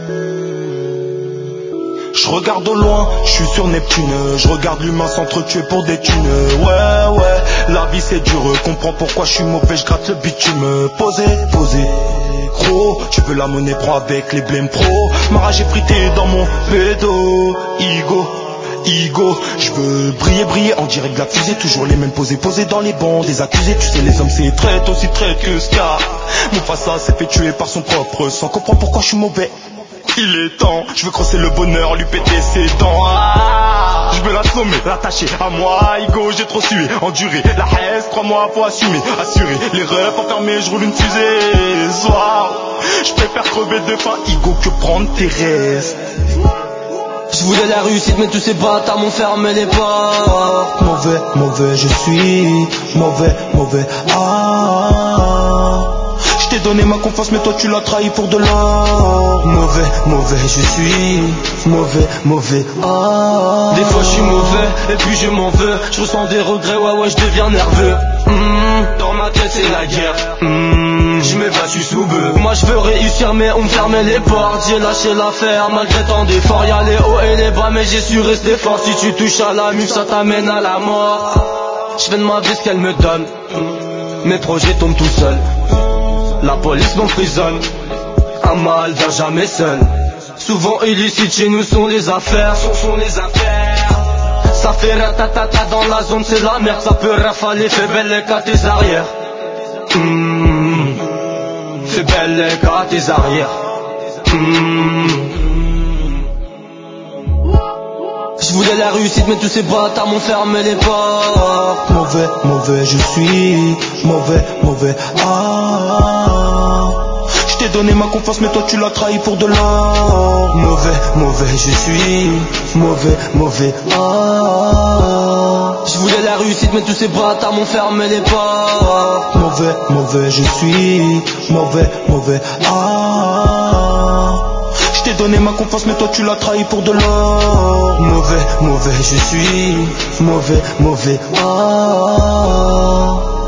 Je regarde au loin, je suis sur Neptune. Je regarde l'humain s'entretuer pour des thunes. Ouais, la vie c'est dur. Comprends pourquoi je suis mauvais, je gratte le bitume. Posé, gros, tu veux la monnaie, prends avec les blèmes pro. Ma rage est fritée dans mon pédo. Ego, je veux briller en direct de la fusée. Toujours les mêmes posés dans les bancs des accusés. Tu sais les hommes c'est traite, aussi traite que Ska. Mon face s'est fait tuer par son propre sang. Comprends pourquoi je suis mauvais. Il est temps, je veux crosser le bonheur, lui péter ses dents. Je veux l'assommer, l'attacher à moi. Ego, j'ai trop sué, enduré. La haine, 3 mois, faut assumer, assurer. Les refs enfermés, je roule une fusée. Soir, je préfère crever de faim, Ego, que prendre tes restes. Je voulais la réussite mais tous ces bâtards m'ont fermé les portes. Mauvais, je suis mauvais. Je t'ai donné ma confiance mais toi tu l'as trahi pour de l'or. Mauvais, je suis mauvais. Des fois je suis mauvais et puis je m'en veux. Je ressens des regrets, ouais je deviens nerveux. Dans ma tête c'est la guerre. Je m'évade, je suis sous bœuf. Moi je veux réussir mais on me fermait les portes. J'ai lâché l'affaire malgré tant d'efforts. Y'a les hauts et les bas mais j'ai su rester fort. Si tu touches à la muf ça t'amène à la mort. Je fais de ma vie ce qu'elle me donne. Mes projets tombent tout seuls. La police m'emprisonne. Un mal vient jamais seul. Souvent illicite chez nous sont les affaires. Ça fait ratatata dans la zone c'est la merde. Ça peut rafaler, fais belle qu'à tes arrières. Fais belle qu'à tes arrières. Je voulais la réussite mais tous ces bâtards m'ont fermé les portes. Mauvais, je suis mauvais. Je t'ai donné ma confiance mais toi tu l'as trahi pour de l'or. Mauvais, je suis mauvais. Je voulais la réussite mais tous ces bâtards m'ont fermé les portes. Mauvais, je suis mauvais. Je t'ai donné ma confiance mais toi tu l'as trahi pour de l'or. Mauvais, je suis mauvais.